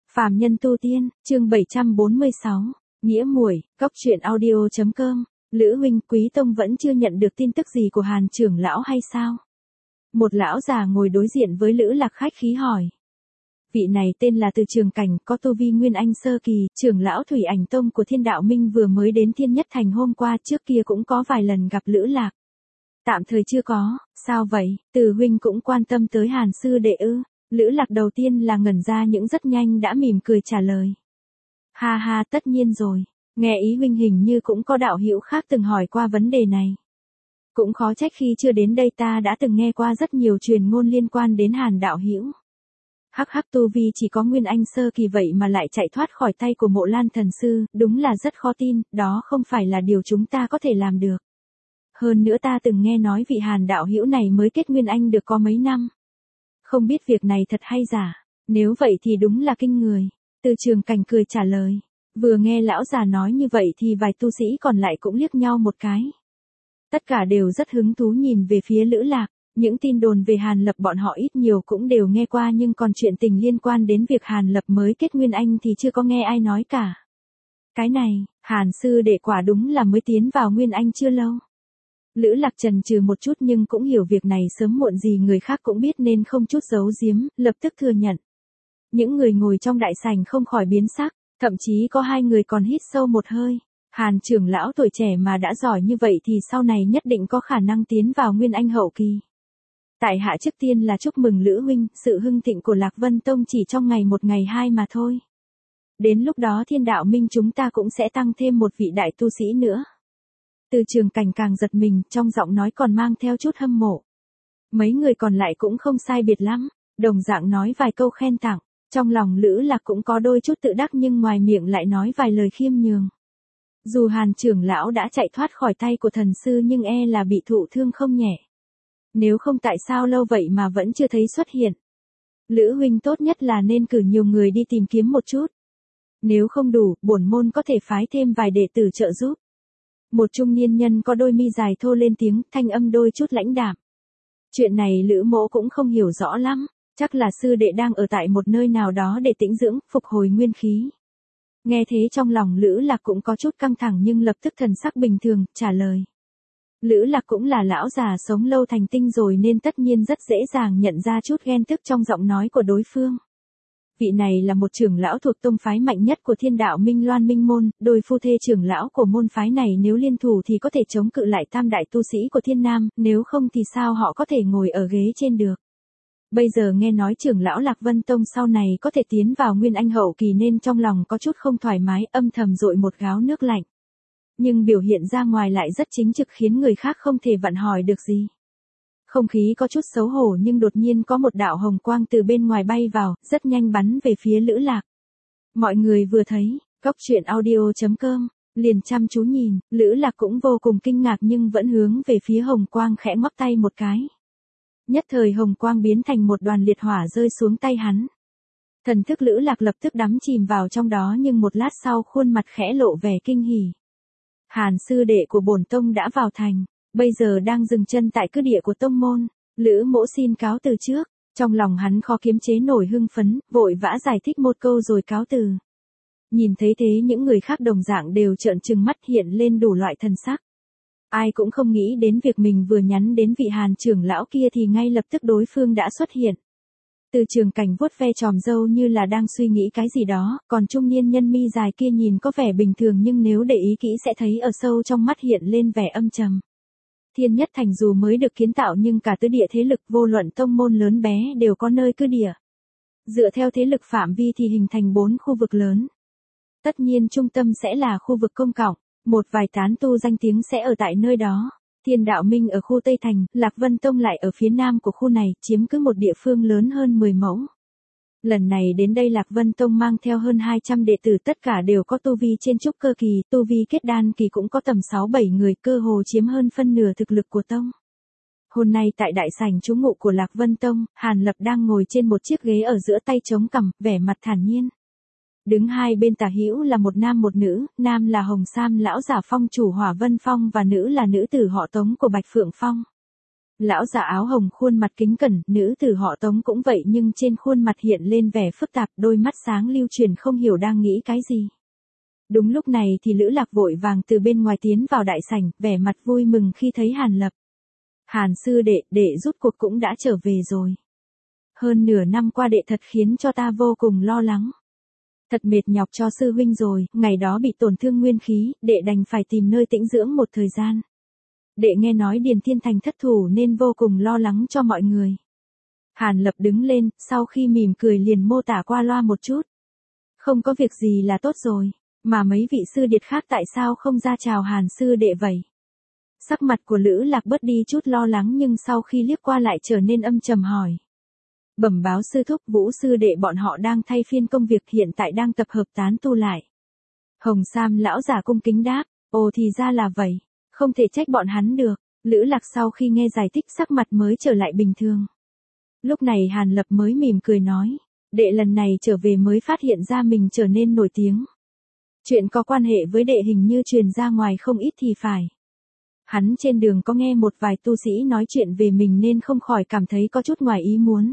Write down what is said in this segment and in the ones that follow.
Phàm nhân tu tiên, chương 746, Nghĩa muội, góc truyện audio.com, Lữ huynh Quý Tông vẫn chưa nhận được tin tức gì của Hàn trưởng lão hay sao? Một lão già ngồi đối diện với Lữ Lạc khách khí hỏi. Vị này tên là Từ Trường Cảnh, có tu vi Nguyên Anh sơ kỳ, trưởng lão Thủy Ảnh Tông của Thiên Đạo Minh vừa mới đến Thiên Nhất Thành hôm qua, trước kia cũng có vài lần gặp Lữ Lạc. Tạm thời chưa có, sao vậy, Từ huynh cũng quan tâm tới Hàn sư đệ ư? Lữ Lạc đầu tiên là ngẩn ra nhưng rất nhanh đã mỉm cười trả lời. Ha ha, tất nhiên rồi, nghe ý huynh hình như cũng có đạo hữu khác từng hỏi qua vấn đề này. Cũng khó trách khi chưa đến đây ta đã từng nghe qua rất nhiều truyền ngôn liên quan đến Hàn đạo hữu. Hắc hắc, tu vi chỉ có Nguyên Anh sơ kỳ vậy mà lại chạy thoát khỏi tay của Mộ Lan thần sư, đúng là rất khó tin, đó không phải là điều chúng ta có thể làm được. Hơn nữa ta từng nghe nói vị Hàn đạo hữu này mới kết Nguyên Anh được có mấy năm. Không biết việc này thật hay giả, nếu vậy thì đúng là kinh người. Từ Trường Cảnh cười trả lời. Vừa nghe lão già nói như vậy thì vài tu sĩ còn lại cũng liếc nhau một cái. Tất cả đều rất hứng thú nhìn về phía Lữ Lạc. Những tin đồn về Hàn Lập bọn họ ít nhiều cũng đều nghe qua, nhưng còn chuyện tình liên quan đến việc Hàn Lập mới kết Nguyên Anh thì chưa có nghe ai nói cả. Cái này, Hàn sư đệ quả đúng là mới tiến vào Nguyên Anh chưa lâu. Lữ Lạc chần chừ một chút nhưng cũng hiểu việc này sớm muộn gì người khác cũng biết nên không chút giấu giếm, lập tức thừa nhận. Những người ngồi trong đại sảnh không khỏi biến sắc, thậm chí có hai người còn hít sâu một hơi. Hàn trưởng lão tuổi trẻ mà đã giỏi như vậy thì sau này nhất định có khả năng tiến vào Nguyên Anh hậu kỳ. Tại hạ trước tiên là chúc mừng Lữ huynh, sự hưng thịnh của Lạc Vân Tông chỉ trong ngày một ngày hai mà thôi. Đến lúc đó Thiên Đạo Minh chúng ta cũng sẽ tăng thêm một vị đại tu sĩ nữa. Từ Trường Cảnh càng giật mình, trong giọng nói còn mang theo chút hâm mộ. Mấy người còn lại cũng không sai biệt lắm, đồng dạng nói vài câu khen tặng. Trong lòng Lữ Lạc cũng có đôi chút tự đắc nhưng ngoài miệng lại nói vài lời khiêm nhường. Dù Hàn trưởng lão đã chạy thoát khỏi tay của thần sư nhưng e là bị thụ thương không nhẹ. Nếu không tại sao lâu vậy mà vẫn chưa thấy xuất hiện. Lữ huynh tốt nhất là nên cử nhiều người đi tìm kiếm một chút. Nếu không đủ, bổn môn có thể phái thêm vài đệ tử trợ giúp. Một trung niên nhân có đôi mi dài thô lên tiếng, thanh âm đôi chút lãnh đạm. Chuyện này Lữ mỗ cũng không hiểu rõ lắm, chắc là sư đệ đang ở tại một nơi nào đó để tĩnh dưỡng, phục hồi nguyên khí. Nghe thế trong lòng Lữ Lạc cũng có chút căng thẳng nhưng lập tức thần sắc bình thường, trả lời. Lữ Lạc cũng là lão già sống lâu thành tinh rồi nên tất nhiên rất dễ dàng nhận ra chút ghen tức trong giọng nói của đối phương. Vị này là một trưởng lão thuộc tông phái mạnh nhất của Thiên Đạo Minh Loan Minh Môn, đôi phu thê trưởng lão của môn phái này nếu liên thủ thì có thể chống cự lại tam đại tu sĩ của Thiên Nam, nếu không thì sao họ có thể ngồi ở ghế trên được. Bây giờ nghe nói trưởng lão Lạc Vân Tông sau này có thể tiến vào Nguyên Anh hậu kỳ nên trong lòng có chút không thoải mái, âm thầm dội một gáo nước lạnh. Nhưng biểu hiện ra ngoài lại rất chính trực khiến người khác không thể vặn hỏi được gì. Không khí có chút xấu hổ nhưng đột nhiên có một đạo hồng quang từ bên ngoài bay vào, rất nhanh bắn về phía Lữ Lạc. Mọi người vừa thấy, góc truyện audio.com, liền chăm chú nhìn, Lữ Lạc cũng vô cùng kinh ngạc nhưng vẫn hướng về phía hồng quang khẽ ngoắc tay một cái. Nhất thời hồng quang biến thành một đoàn liệt hỏa rơi xuống tay hắn. Thần thức Lữ Lạc lập tức đắm chìm vào trong đó nhưng một lát sau khuôn mặt khẽ lộ vẻ kinh hỉ. Hàn sư đệ của bổn tông đã vào thành, bây giờ đang dừng chân tại cứ địa của tông môn, Lữ mỗ xin cáo từ trước. Trong lòng hắn khó kiềm chế nổi hưng phấn, vội vã giải thích một câu rồi cáo từ. Nhìn thấy thế những người khác đồng dạng đều trợn trừng mắt hiện lên đủ loại thần sắc. Ai cũng không nghĩ đến việc mình vừa nhắn đến vị Hàn trưởng lão kia thì ngay lập tức đối phương đã xuất hiện. Từ Trường Cảnh vuốt ve chòm râu như là đang suy nghĩ cái gì đó, còn trung niên nhân mi dài kia nhìn có vẻ bình thường nhưng nếu để ý kỹ sẽ thấy ở sâu trong mắt hiện lên vẻ âm trầm. Thiên Nhất Thành dù mới được kiến tạo nhưng cả tứ địa thế lực vô luận tông môn lớn bé đều có nơi cứ địa. Dựa theo thế lực phạm vi thì hình thành 4 khu vực lớn. Tất nhiên trung tâm sẽ là khu vực công cộng, một vài tán tu danh tiếng sẽ ở tại nơi đó. Thiên Đạo Minh ở khu Tây Thành, Lạc Vân Tông lại ở phía nam của khu này, chiếm cứ một địa phương lớn hơn 10 mẫu. Lần này đến đây Lạc Vân Tông mang theo hơn 200 đệ tử, tất cả đều có tu vi trên trúc cơ kỳ, tu vi kết đan kỳ cũng có tầm 6-7 người, cơ hồ chiếm hơn phân nửa thực lực của tông. Hôm nay tại đại sảnh trú ngụ của Lạc Vân Tông, Hàn Lập đang ngồi trên một chiếc ghế ở giữa tay chống cằm, vẻ mặt thản nhiên. Đứng hai bên tả hữu là một nam một nữ, nam là Hồng Sam lão giả phong chủ Hỏa Vân Phong và nữ là nữ tử họ Tống của Bạch Phượng Phong. Lão già áo hồng khuôn mặt kính cẩn, nữ tử họ Tống cũng vậy nhưng trên khuôn mặt hiện lên vẻ phức tạp, đôi mắt sáng lưu truyền không hiểu đang nghĩ cái gì. Đúng lúc này thì Lữ Lạc vội vàng từ bên ngoài tiến vào đại sảnh, vẻ mặt vui mừng khi thấy Hàn Lập. Hàn sư đệ, đệ rút cuộc cũng đã trở về rồi. Hơn nửa năm qua đệ thật khiến cho ta vô cùng lo lắng. Thật mệt nhọc cho sư huynh rồi, ngày đó bị tổn thương nguyên khí, đệ đành phải tìm nơi tĩnh dưỡng một thời gian. Đệ nghe nói Điền Thiên Thành thất thủ nên vô cùng lo lắng cho mọi người. Hàn Lập đứng lên, sau khi mỉm cười liền mô tả qua loa một chút. Không có việc gì là tốt rồi, mà mấy vị sư điệt khác tại sao không ra chào Hàn sư đệ vậy? Sắc mặt của Lữ Lạc bớt đi chút lo lắng nhưng sau khi liếc qua lại trở nên âm trầm hỏi. Bẩm báo sư thúc, Vũ sư đệ bọn họ đang thay phiên công việc, hiện tại đang tập hợp tán tu lại. Hồng Sam lão giả cung kính đáp, ồ thì ra là vậy, không thể trách bọn hắn được. Lữ Lạc sau khi nghe giải thích sắc mặt mới trở lại bình thường. Lúc này Hàn Lập mới mỉm cười nói, đệ lần này trở về mới phát hiện ra mình trở nên nổi tiếng. Chuyện có quan hệ với đệ hình như truyền ra ngoài không ít thì phải. Hắn trên đường có nghe một vài tu sĩ nói chuyện về mình nên không khỏi cảm thấy có chút ngoài ý muốn.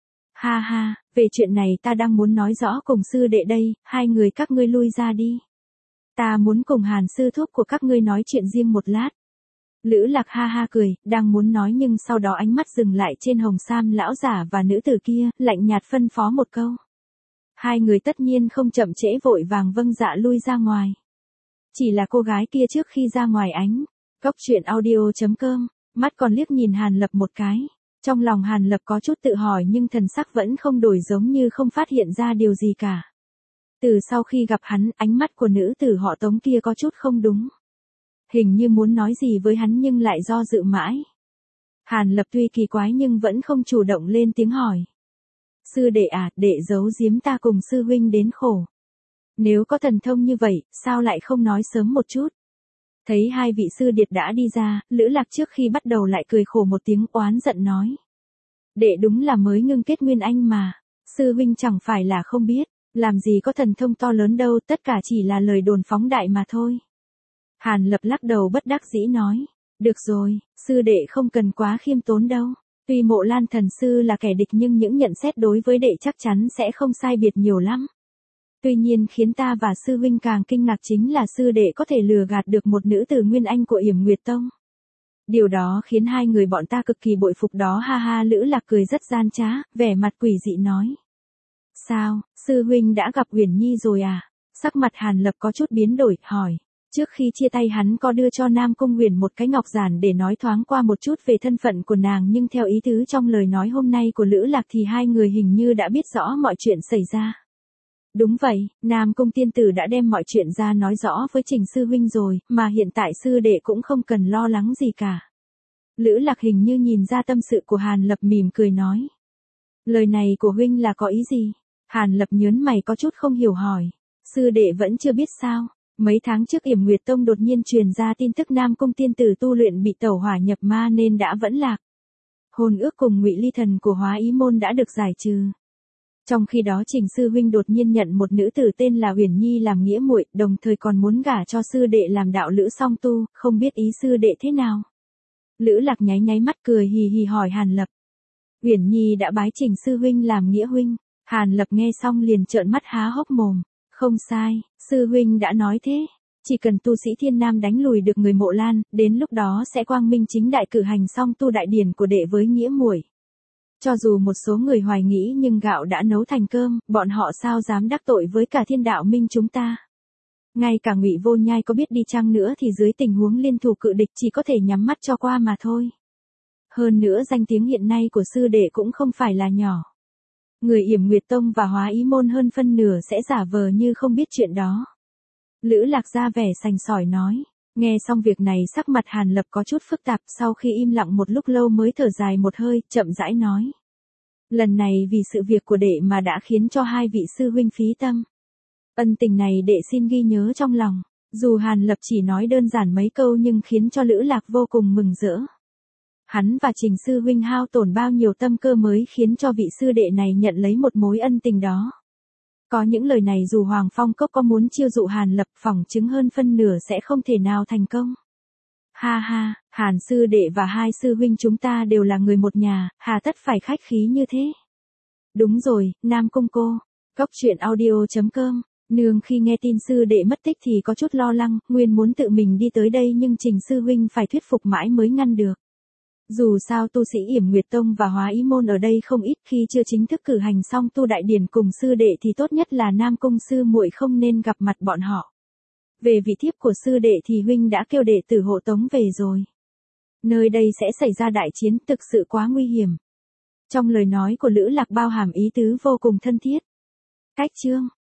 Ha ha, về chuyện này ta đang muốn nói rõ cùng sư đệ đây, hai người các ngươi lui ra đi. Ta muốn cùng Hàn sư thúc của các ngươi nói chuyện riêng một lát. Lữ Lạc ha ha cười, đang muốn nói nhưng sau đó ánh mắt dừng lại trên Hồng Sam lão giả và nữ tử kia, lạnh nhạt phân phó một câu. Hai người tất nhiên không chậm trễ vội vàng vâng dạ lui ra ngoài. Chỉ là cô gái kia trước khi ra ngoài ánh. Cốc truyện audio.com, mắt còn liếc nhìn Hàn Lập một cái. Trong lòng Hàn Lập có chút tự hỏi nhưng thần sắc vẫn không đổi, giống như không phát hiện ra điều gì cả. Từ sau khi gặp hắn, ánh mắt của nữ tử họ Tống kia có chút không đúng. Hình như muốn nói gì với hắn nhưng lại do dự mãi. Hàn Lập tuy kỳ quái nhưng vẫn không chủ động lên tiếng hỏi. Sư đệ à, đệ giấu giếm ta cùng sư huynh đến khổ. Nếu có thần thông như vậy, sao lại không nói sớm một chút? Thấy hai vị sư điệt đã đi ra, Lữ Lạc trước khi bắt đầu lại cười khổ một tiếng oán giận nói. Đệ đúng là mới ngưng kết nguyên anh mà, sư huynh chẳng phải là không biết, làm gì có thần thông to lớn đâu, tất cả chỉ là lời đồn phóng đại mà thôi. Hàn Lập lắc đầu bất đắc dĩ nói, được rồi, sư đệ không cần quá khiêm tốn đâu. Tuy Mộ Lan thần sư là kẻ địch nhưng những nhận xét đối với đệ chắc chắn sẽ không sai biệt nhiều lắm. Tuy nhiên khiến ta và sư huynh càng kinh ngạc chính là sư đệ có thể lừa gạt được một nữ tử nguyên anh của Yểm Nguyệt Tông. Điều đó khiến hai người bọn ta cực kỳ bội phục đó, ha ha. Lữ Lạc cười rất gian trá, vẻ mặt quỷ dị nói. Sao, sư huynh đã gặp Uyển Nhi rồi à? Sắc mặt Hàn Lập có chút biến đổi, hỏi. Trước khi chia tay hắn có đưa cho Nam Cung Huyền một cái ngọc giản để nói thoáng qua một chút về thân phận của nàng, nhưng theo ý tứ trong lời nói hôm nay của Lữ Lạc thì hai người hình như đã biết rõ mọi chuyện xảy ra. Đúng vậy, Nam Cung tiên tử đã đem mọi chuyện ra nói rõ với Trình sư huynh rồi, mà hiện tại sư đệ cũng không cần lo lắng gì cả. Lữ Lạc hình như nhìn ra tâm sự của Hàn Lập, mỉm cười nói. Lời này của huynh là có ý gì? Hàn Lập nhớn mày có chút không hiểu hỏi. Sư đệ vẫn chưa biết sao? Mấy tháng trước Yểm Nguyệt Tông đột nhiên truyền ra tin tức Nam Cung tiên tử tu luyện bị tẩu hỏa nhập ma nên đã vẫn lạc. Hồn ước cùng Ngụy Ly thần của Hóa Ý môn đã được giải trừ. Trong khi đó Trình sư huynh đột nhiên nhận một nữ tử tên là Uyển Nhi làm nghĩa muội, đồng thời còn muốn gả cho sư đệ làm đạo lữ song tu, không biết ý sư đệ thế nào. Lữ Lạc nháy nháy mắt cười hì hì hỏi Hàn Lập. Uyển Nhi đã bái Trình sư huynh làm nghĩa huynh. Hàn Lập nghe xong liền trợn mắt há hốc mồm. Không sai, sư huynh đã nói thế. Chỉ cần tu sĩ Thiên Nam đánh lùi được người Mộ Lan, đến lúc đó sẽ quang minh chính đại cử hành song tu đại điển của đệ với nghĩa muội. Cho dù một số người hoài nghĩ nhưng gạo đã nấu thành cơm, bọn họ sao dám đắc tội với cả Thiên Đạo Minh chúng ta. Ngay cả Ngụy Vô Nhai có biết đi chăng nữa thì dưới tình huống liên thủ cự địch chỉ có thể nhắm mắt cho qua mà thôi. Hơn nữa danh tiếng hiện nay của sư đệ cũng không phải là nhỏ. Người Yểm Nguyệt Tông và Hóa Ý môn hơn phân nửa sẽ giả vờ như không biết chuyện đó. Lữ Lạc ra vẻ sành sỏi nói. Nghe xong việc này sắc mặt Hàn Lập có chút phức tạp, sau khi im lặng một lúc lâu mới thở dài một hơi, chậm rãi nói. Lần này vì sự việc của đệ mà đã khiến cho hai vị sư huynh phí tâm. Ân tình này đệ xin ghi nhớ trong lòng. Dù Hàn Lập chỉ nói đơn giản mấy câu nhưng khiến cho Lữ Lạc vô cùng mừng rỡ. Hắn và Trình sư huynh hao tổn bao nhiêu tâm cơ mới khiến cho vị sư đệ này nhận lấy một mối ân tình đó. Có những lời này dù Hoàng Phong Cốc có muốn chiêu dụ Hàn Lập, phỏng chứng hơn phân nửa sẽ không thể nào thành công. Ha ha, Hàn sư đệ và hai sư huynh chúng ta đều là người một nhà, hà tất phải khách khí như thế. Đúng rồi, Nam Cung cô. Cóc truyện audio.com. Nương khi nghe tin sư đệ mất tích thì có chút lo lắng, nguyên muốn tự mình đi tới đây nhưng Trình sư huynh phải thuyết phục mãi mới ngăn được. Dù sao tu sĩ Yểm Nguyệt Tông và Hóa Ý môn ở đây không ít, khi chưa chính thức cử hành xong tu đại điển cùng sư đệ thì tốt nhất là Nam Cung sư muội không nên gặp mặt bọn họ. Về vị thiếp của sư đệ thì huynh đã kêu đệ tử hộ tống về rồi. Nơi đây sẽ xảy ra đại chiến, thực sự quá nguy hiểm. Trong lời nói của Lữ Lạc bao hàm ý tứ vô cùng thân thiết. Cách chương